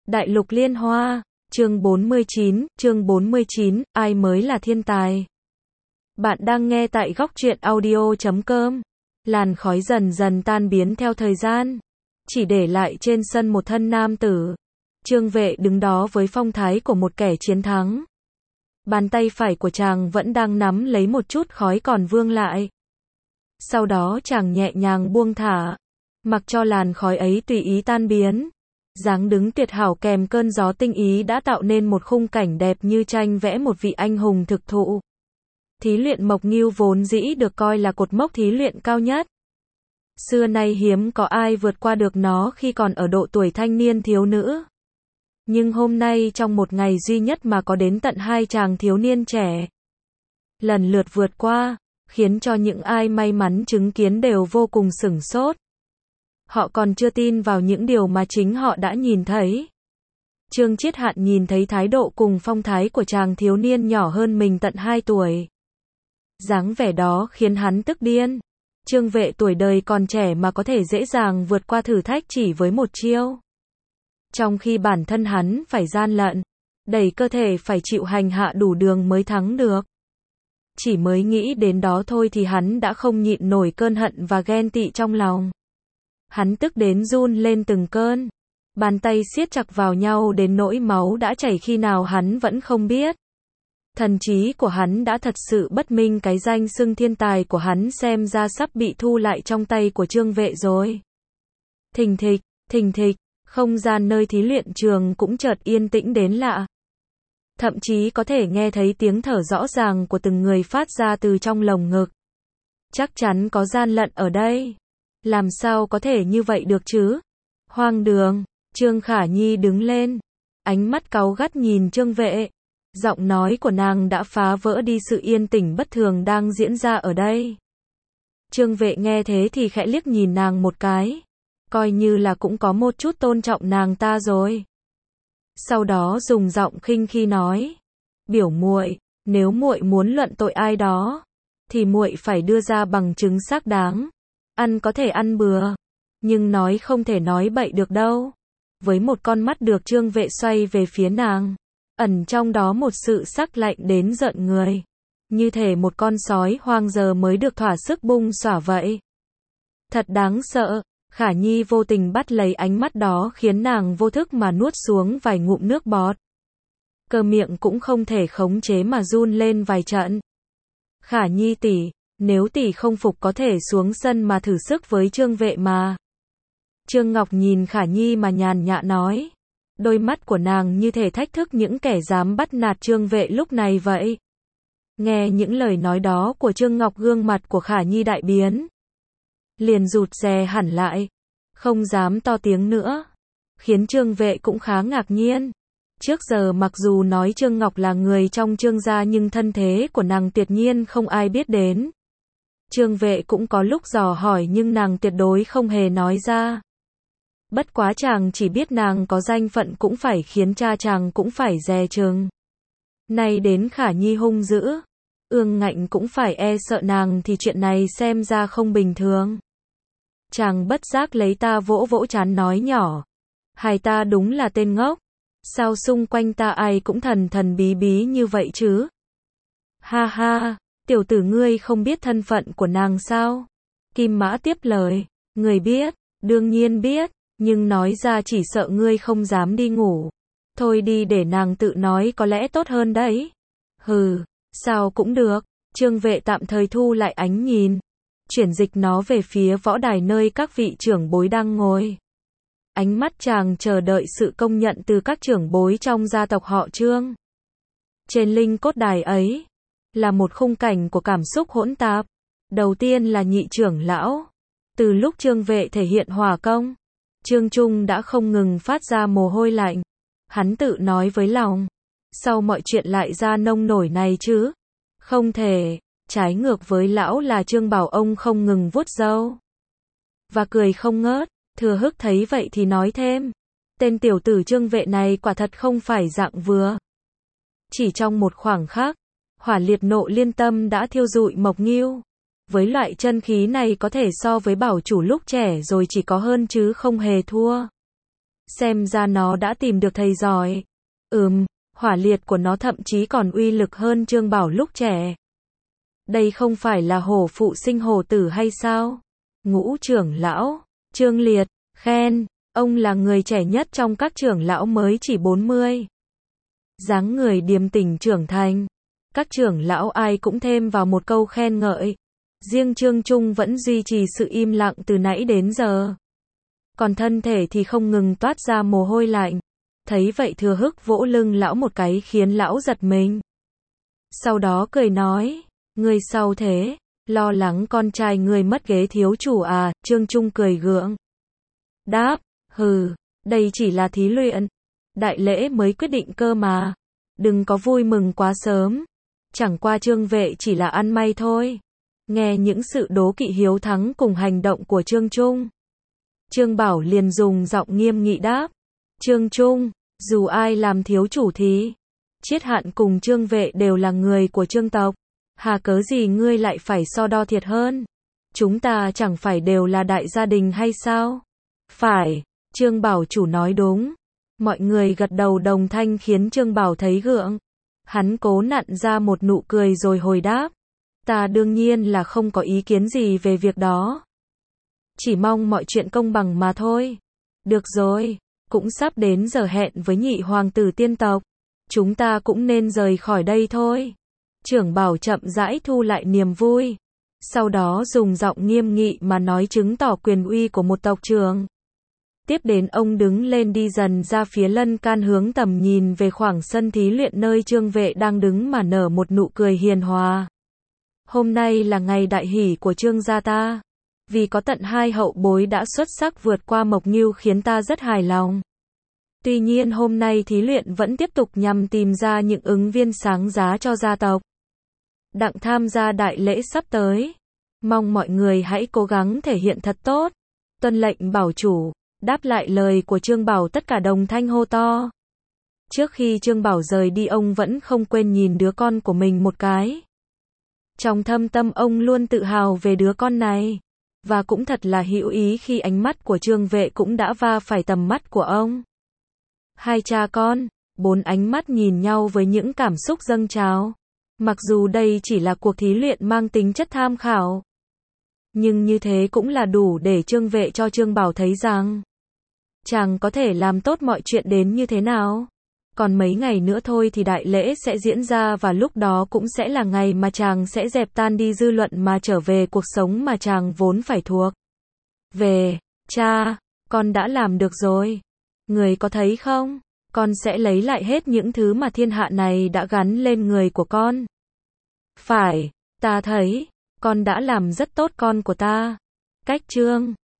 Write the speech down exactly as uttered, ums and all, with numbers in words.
Đại lục liên hoa, chương bốn mươi chín, chương bốn mươi chín, ai mới là thiên tài? Bạn đang nghe tại góc truyện audio chấm com. Làn khói dần dần tan biến theo thời gian, chỉ để lại trên sân một thân nam tử. Trương Vệ đứng đó với phong thái của một kẻ chiến thắng. Bàn tay phải của chàng vẫn đang nắm lấy một chút khói còn vương lại. Sau đó chàng nhẹ nhàng buông thả, mặc cho làn khói ấy tùy ý tan biến. Dáng đứng tuyệt hảo kèm cơn gió tinh ý đã tạo nên một khung cảnh đẹp như tranh vẽ một vị anh hùng thực thụ. Thí luyện Mộc Ngưu vốn dĩ được coi là cột mốc thí luyện cao nhất. Xưa nay hiếm có ai vượt qua được nó khi còn ở độ tuổi thanh niên thiếu nữ. Nhưng hôm nay trong một ngày duy nhất mà có đến tận hai chàng thiếu niên trẻ lần lượt vượt qua, khiến cho những ai may mắn chứng kiến đều vô cùng sửng sốt. Họ còn chưa tin vào những điều mà chính họ đã nhìn thấy. Trương Chiết Hạn nhìn thấy thái độ cùng phong thái của chàng thiếu niên nhỏ hơn mình tận hai tuổi. Dáng vẻ đó khiến hắn tức điên. Trương Vệ tuổi đời còn trẻ mà có thể dễ dàng vượt qua thử thách chỉ với một chiêu. Trong khi bản thân hắn phải gian lận, đẩy cơ thể phải chịu hành hạ đủ đường mới thắng được. Chỉ mới nghĩ đến đó thôi thì hắn đã không nhịn nổi cơn hận và ghen tị trong lòng. Hắn tức đến run lên từng cơn. Bàn tay siết chặt vào nhau đến nỗi máu đã chảy khi nào hắn vẫn không biết. Thần trí của hắn đã thật sự bất minh, cái danh xưng thiên tài của hắn xem ra sắp bị thu lại trong tay của Trương Vệ rồi. Thình thịch, thình thịch, không gian nơi thí luyện trường cũng chợt yên tĩnh đến lạ. Thậm chí có thể nghe thấy tiếng thở rõ ràng của từng người phát ra từ trong lồng ngực. Chắc chắn có gian lận ở đây. Làm sao có thể như vậy được chứ? Hoang đường. Trương Khả Nhi đứng lên, ánh mắt cáu gắt nhìn Trương Vệ. Giọng nói của nàng đã phá vỡ đi sự yên tĩnh bất thường đang diễn ra ở đây. Trương Vệ nghe thế thì khẽ liếc nhìn nàng một cái, coi như là cũng có một chút tôn trọng nàng ta rồi. Sau đó dùng giọng khinh khi nói: "Biểu muội, nếu muội muốn luận tội ai đó, thì muội phải đưa ra bằng chứng xác đáng. Ăn có thể ăn bừa, nhưng nói không thể nói bậy được đâu." Với một con mắt được Trương Vệ xoay về phía nàng, ẩn trong đó một sự sắc lạnh đến giận người. Như thể một con sói hoang giờ mới được thỏa sức bung xõa vậy. Thật đáng sợ. Khả Nhi vô tình bắt lấy ánh mắt đó khiến nàng vô thức mà nuốt xuống vài ngụm nước bọt. Cơ miệng cũng không thể khống chế mà run lên vài trận. "Khả Nhi tỷ, nếu tỷ không phục có thể xuống sân mà thử sức với Trương Vệ mà." Trương Ngọc nhìn Khả Nhi mà nhàn nhã nói. Đôi mắt của nàng như thể thách thức những kẻ dám bắt nạt Trương Vệ lúc này vậy. Nghe những lời nói đó của Trương Ngọc, gương mặt của Khả Nhi đại biến. Liền rụt rè hẳn lại, không dám to tiếng nữa. Khiến Trương Vệ cũng khá ngạc nhiên. Trước giờ mặc dù nói Trương Ngọc là người trong Trương gia nhưng thân thế của nàng tuyệt nhiên không ai biết đến. Trương Vệ cũng có lúc dò hỏi nhưng nàng tuyệt đối không hề nói ra. Bất quá chàng chỉ biết nàng có danh phận cũng phải khiến cha chàng cũng phải dè chừng. Nay đến Khả Nhi hung dữ, ương ngạnh cũng phải e sợ nàng thì chuyện này xem ra không bình thường. Chàng bất giác lấy ta vỗ vỗ trán nói nhỏ: "Hai ta đúng là tên ngốc. Sao xung quanh ta ai cũng thần thần bí bí như vậy chứ?" "Ha ha, tiểu tử ngươi không biết thân phận của nàng sao?" Kim Mã tiếp lời: "Người biết, đương nhiên biết. Nhưng nói ra chỉ sợ ngươi không dám đi ngủ. Thôi đi để nàng tự nói có lẽ tốt hơn đấy." "Hừ, sao cũng được." Trương Vệ tạm thời thu lại ánh nhìn, chuyển dịch nó về phía võ đài nơi các vị trưởng bối đang ngồi. Ánh mắt chàng chờ đợi sự công nhận từ các trưởng bối trong gia tộc họ Trương. Trên linh cốt đài ấy là một khung cảnh của cảm xúc hỗn tạp. Đầu tiên là nhị trưởng lão. Từ lúc Trương Vệ thể hiện hỏa công, Trương Trung đã không ngừng phát ra mồ hôi lạnh. Hắn tự nói với lòng: sao mọi chuyện lại ra nông nổi này chứ? Không thể. Trái ngược với lão là Trương Bảo ông không ngừng vuốt râu và cười không ngớt. Thừa Hức thấy vậy thì nói thêm: tên tiểu tử Trương Vệ này quả thật không phải dạng vừa. Chỉ trong một khoảng khắc, hỏa liệt nộ liên tâm đã thiêu rụi Mộc Ngưu. Với loại chân khí này có thể so với bảo chủ lúc trẻ rồi chỉ có hơn chứ không hề thua. Xem ra nó đã tìm được thầy giỏi. Ừm, hỏa liệt của nó thậm chí còn uy lực hơn Trương Bảo lúc trẻ. Đây không phải là hổ phụ sinh hổ tử hay sao? Ngũ trưởng lão, Trương Liệt, khen, ông là người trẻ nhất trong các trưởng lão mới chỉ bốn mươi. Dáng người điềm tĩnh trưởng thành. Các trưởng lão ai cũng thêm vào một câu khen ngợi. Riêng Trương Trung vẫn duy trì sự im lặng từ nãy đến giờ. Còn thân thể thì không ngừng toát ra mồ hôi lạnh. Thấy vậy Thừa Hức vỗ lưng lão một cái khiến lão giật mình. Sau đó cười nói, người sao thế, lo lắng con trai người mất ghế thiếu chủ à, Trương Trung cười gượng. Đáp, hừ, đây chỉ là thí luyện. Đại lễ mới quyết định cơ mà. Đừng có vui mừng quá sớm. Chẳng qua Trương Vệ chỉ là ăn may thôi. Nghe những sự đố kỵ hiếu thắng cùng hành động của Trương Trung. Trương Bảo liền dùng giọng nghiêm nghị đáp. Trương Trung, dù ai làm thiếu chủ thì Chiết Hạn cùng Trương Vệ đều là người của Trương tộc. Hà cớ gì ngươi lại phải so đo thiệt hơn? Chúng ta chẳng phải đều là đại gia đình hay sao? Phải, Trương Bảo chủ nói đúng. Mọi người gật đầu đồng thanh khiến Trương Bảo thấy gượng. Hắn cố nặn ra một nụ cười rồi hồi đáp. Ta đương nhiên là không có ý kiến gì về việc đó. Chỉ mong mọi chuyện công bằng mà thôi. Được rồi, cũng sắp đến giờ hẹn với nhị hoàng tử tiên tộc. Chúng ta cũng nên rời khỏi đây thôi. Trưởng Bảo chậm rãi thu lại niềm vui. Sau đó dùng giọng nghiêm nghị mà nói chứng tỏ quyền uy của một tộc trưởng. Tiếp đến ông đứng lên đi dần ra phía lân can hướng tầm nhìn về khoảng sân thí luyện nơi Trương Vệ đang đứng mà nở một nụ cười hiền hòa. Hôm nay là ngày đại hỷ của Trương gia ta. Vì có tận hai hậu bối đã xuất sắc vượt qua Mộc Ngưu khiến ta rất hài lòng. Tuy nhiên hôm nay thí luyện vẫn tiếp tục nhằm tìm ra những ứng viên sáng giá cho gia tộc. Đặng tham gia đại lễ sắp tới. Mong mọi người hãy cố gắng thể hiện thật tốt. Tuân lệnh bảo chủ. Đáp lại lời của Trương Bảo tất cả đồng thanh hô to. Trước khi Trương Bảo rời đi ông vẫn không quên nhìn đứa con của mình một cái. Trong thâm tâm ông luôn tự hào về đứa con này. Và cũng thật là hữu ý khi ánh mắt của Trương Vệ cũng đã va phải tầm mắt của ông. Hai cha con, bốn ánh mắt nhìn nhau với những cảm xúc dâng trào. Mặc dù đây chỉ là cuộc thí luyện mang tính chất tham khảo. Nhưng như thế cũng là đủ để Trương Vệ cho Trương Bảo thấy rằng chàng có thể làm tốt mọi chuyện đến như thế nào. Còn mấy ngày nữa thôi thì đại lễ sẽ diễn ra và lúc đó cũng sẽ là ngày mà chàng sẽ dẹp tan đi dư luận mà trở về cuộc sống mà chàng vốn phải thuộc. Về, cha, con đã làm được rồi. Người có thấy không? Con sẽ lấy lại hết những thứ mà thiên hạ này đã gắn lên người của con. Phải, ta thấy, con đã làm rất tốt con của ta. Cách Trương